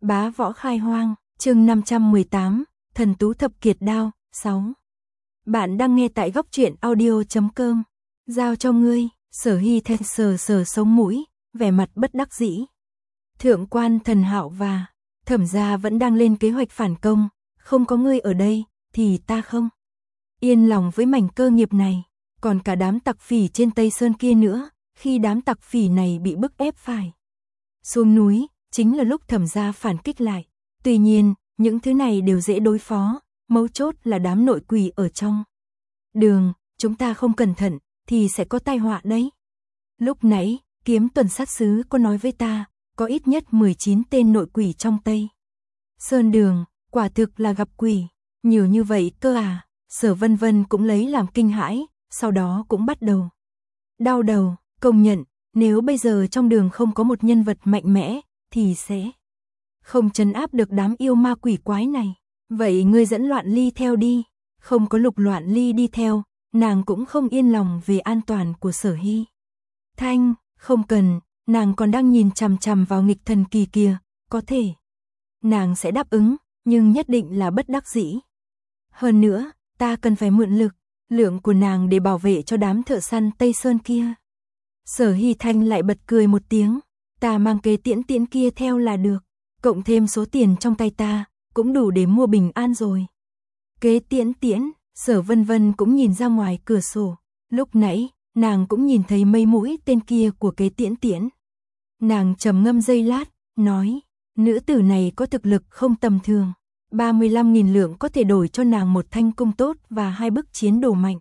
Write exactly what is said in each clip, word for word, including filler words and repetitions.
Bá võ khai hoang, chương năm trăm mười tám, thần tú thập kiệt đao, sáu. Bạn đang nghe tại góc truyện audio chấm com. Giao cho ngươi, Sở Hy Thanh sờ sờ sống mũi, vẻ mặt bất đắc dĩ. Thượng quan Thần Hạo và Thẩm gia vẫn đang lên kế hoạch phản công, không có ngươi ở đây, thì ta không yên lòng với mảnh cơ nghiệp này, còn cả đám tặc phỉ trên Tây Sơn kia nữa, khi đám tặc phỉ này bị bức ép phải xuống núi, chính là lúc Thẩm gia phản kích lại. Tuy nhiên, những thứ này đều dễ đối phó, mấu chốt là đám nội quỷ ở trong đường, chúng ta không cẩn thận, thì sẽ có tai họa đấy. Lúc nãy, Kiếm Tuần sát sứ có nói với ta, có ít nhất mười chín tên nội quỷ trong Tây Sơn đường, quả thực là gặp quỷ, nhiều như vậy cơ à. Sở Vân Vân cũng lấy làm kinh hãi, sau đó cũng bắt đầu đau đầu, công nhận, nếu bây giờ trong đường không có một nhân vật mạnh mẽ, thì sẽ không trấn áp được đám yêu ma quỷ quái này. Vậy ngươi dẫn Loạn Ly theo đi. Không có Lục Loạn Ly đi theo, nàng cũng không yên lòng về an toàn của Sở Hy Thanh. Không cần, nàng còn đang nhìn chằm chằm vào nghịch thần kỳ kia, có thể nàng sẽ đáp ứng, nhưng nhất định là bất đắc dĩ. Hơn nữa, ta cần phải mượn lực lượng của nàng để bảo vệ cho đám thợ săn Tây Sơn kia. Sở Hy Thanh lại bật cười một tiếng, ta mang kế tiễn tiễn kia theo là được, cộng thêm số tiền trong tay ta, cũng đủ để mua bình an rồi. Kế tiễn tiễn, Sở Vân Vân cũng nhìn ra ngoài cửa sổ, lúc nãy, nàng cũng nhìn thấy mấy mũi tên kia của kế tiễn tiễn. Nàng trầm ngâm giây lát, nói, nữ tử này có thực lực không tầm thường, ba mươi lăm nghìn lượng có thể đổi cho nàng một thanh cung tốt và hai bức chiến đồ mạnh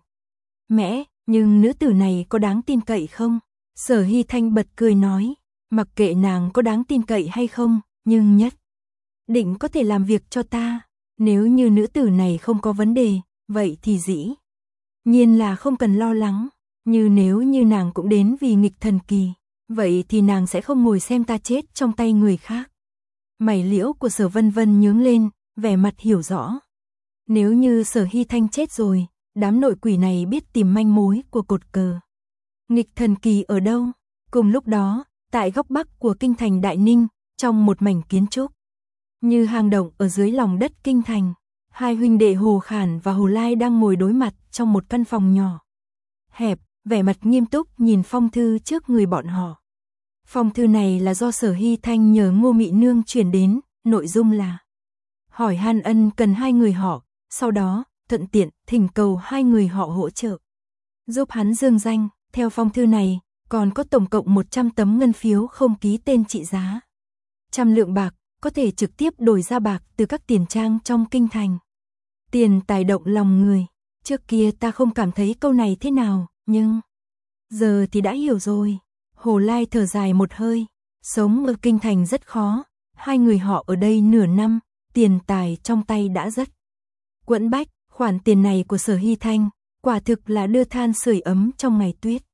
mẽ, nhưng nữ tử này có đáng tin cậy không? Sở Hy Thanh bật cười nói, mặc kệ nàng có đáng tin cậy hay không, nhưng nhất định có thể làm việc cho ta. Nếu như nữ tử này không có vấn đề, vậy thì dĩ nhiên là không cần lo lắng. Như nếu như nàng cũng đến vì nghịch thần kỳ, vậy thì nàng sẽ không ngồi xem ta chết trong tay người khác. Mày liễu của Sở Vân Vân nhướng lên, vẻ mặt hiểu rõ. Nếu như Sở Hy Thanh chết rồi, đám nội quỷ này biết tìm manh mối của cột cờ nghịch thần kỳ ở đâu. Cùng lúc đó, tại góc bắc của kinh thành Đại Ninh, trong một mảnh kiến trúc như hang động ở dưới lòng đất kinh thành, hai huynh đệ Hồ Khản và Hồ Lai đang ngồi đối mặt trong một căn phòng nhỏ hẹp, vẻ mặt nghiêm túc nhìn phong thư trước người bọn họ. Phong thư này là do Sở Hy Thanh nhờ Ngô Mị Nương chuyển đến, nội dung là hỏi han ân cần hai người họ, sau đó thuận tiện thỉnh cầu hai người họ hỗ trợ giúp hắn dương danh. Theo phong thư này, còn có tổng cộng một trăm tấm ngân phiếu không ký tên trị giá trăm lượng bạc, có thể trực tiếp đổi ra bạc từ các tiền trang trong kinh thành. Tiền tài động lòng người, trước kia ta không cảm thấy câu này thế nào, nhưng giờ thì đã hiểu rồi. Hồ Lai thở dài một hơi, sống ở kinh thành rất khó, hai người họ ở đây nửa năm, tiền tài trong tay đã rất quẫn bách, khoản tiền này của Sở Hy Thanh, quả thực là đưa than sưởi ấm trong ngày tuyết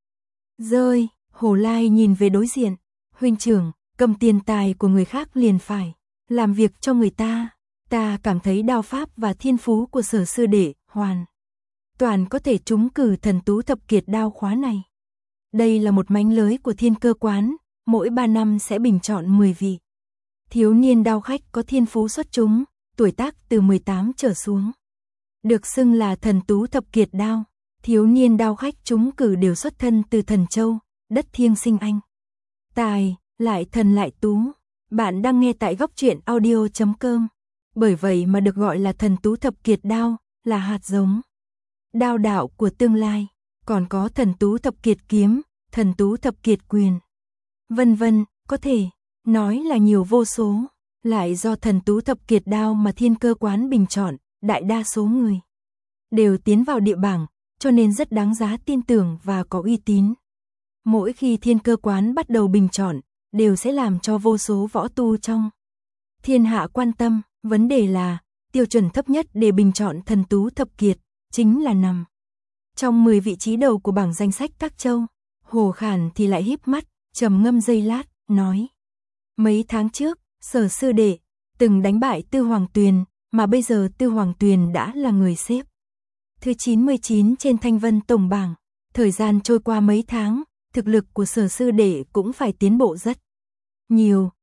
rơi. Hồ Lai nhìn về đối diện, huynh trưởng, cầm tiền tài của người khác liền phải làm việc cho người ta. Ta cảm thấy đao pháp và thiên phú của Sở sư đệ hoàn toàn có thể trúng cử thần tú thập kiệt đao khóa này. Đây là một mánh lới của Thiên Cơ quán, mỗi ba năm sẽ bình chọn mười vị thiếu niên đao khách có thiên phú xuất chúng, tuổi tác từ mười tám trở xuống, được xưng là thần tú thập kiệt đao. Thiếu niên đao khách trúng cử đều xuất thân từ Thần Châu, đất thiêng sinh anh tài, lại thần lại tú. Bạn đang nghe tại góc truyện audio chấm com. Bởi vậy mà được gọi là thần tú thập kiệt đao, là hạt giống đao đạo của tương lai. Còn có thần tú thập kiệt kiếm, thần tú thập kiệt quyền, vân vân, có thể nói là nhiều vô số. Lại do thần tú thập kiệt đao mà Thiên Cơ quán bình chọn, đại đa số người đều tiến vào địa bảng, cho nên rất đáng giá tin tưởng và có uy tín. Mỗi khi Thiên Cơ quán bắt đầu bình chọn, đều sẽ làm cho vô số võ tu trong thiên hạ quan tâm. Vấn đề là, tiêu chuẩn thấp nhất để bình chọn thần tú thập kiệt, chính là nằm trong mười vị trí đầu của bảng danh sách các châu. Hồ Khản thì lại híp mắt, trầm ngâm giây lát, nói. Mấy tháng trước, Sở sư đệ từng đánh bại Tư Hoàng Tuyền, mà bây giờ Tư Hoàng Tuyền đã là người xếp thứ chín mươi chín trên Thanh Vân tổng bảng. Thời gian trôi qua mấy tháng, thực lực của Sở sư đệ cũng phải tiến bộ rất nhiều.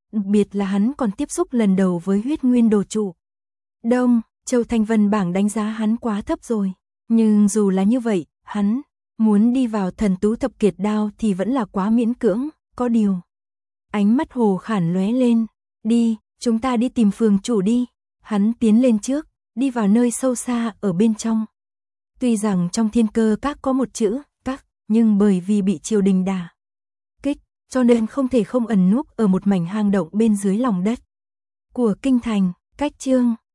đặc biệt là hắn còn tiếp xúc lần đầu với huyết nguyên đồ trụ. Đông, Châu Thanh Vân bảng đánh giá hắn quá thấp rồi, nhưng dù là như vậy, hắn muốn đi vào thần tú thập kiệt đao thì vẫn là quá miễn cưỡng, có điều. Ánh mắt Hồ Khản lóe lên, đi, chúng ta đi tìm phường chủ đi. Hắn tiến lên trước, đi vào nơi sâu xa ở bên trong. Tuy rằng trong Thiên Cơ Các có một chữ các, nhưng bởi vì bị triều đình đả kích, cho nên không thể không ẩn núp ở một mảnh hang động bên dưới lòng đất của kinh thành. Cách chương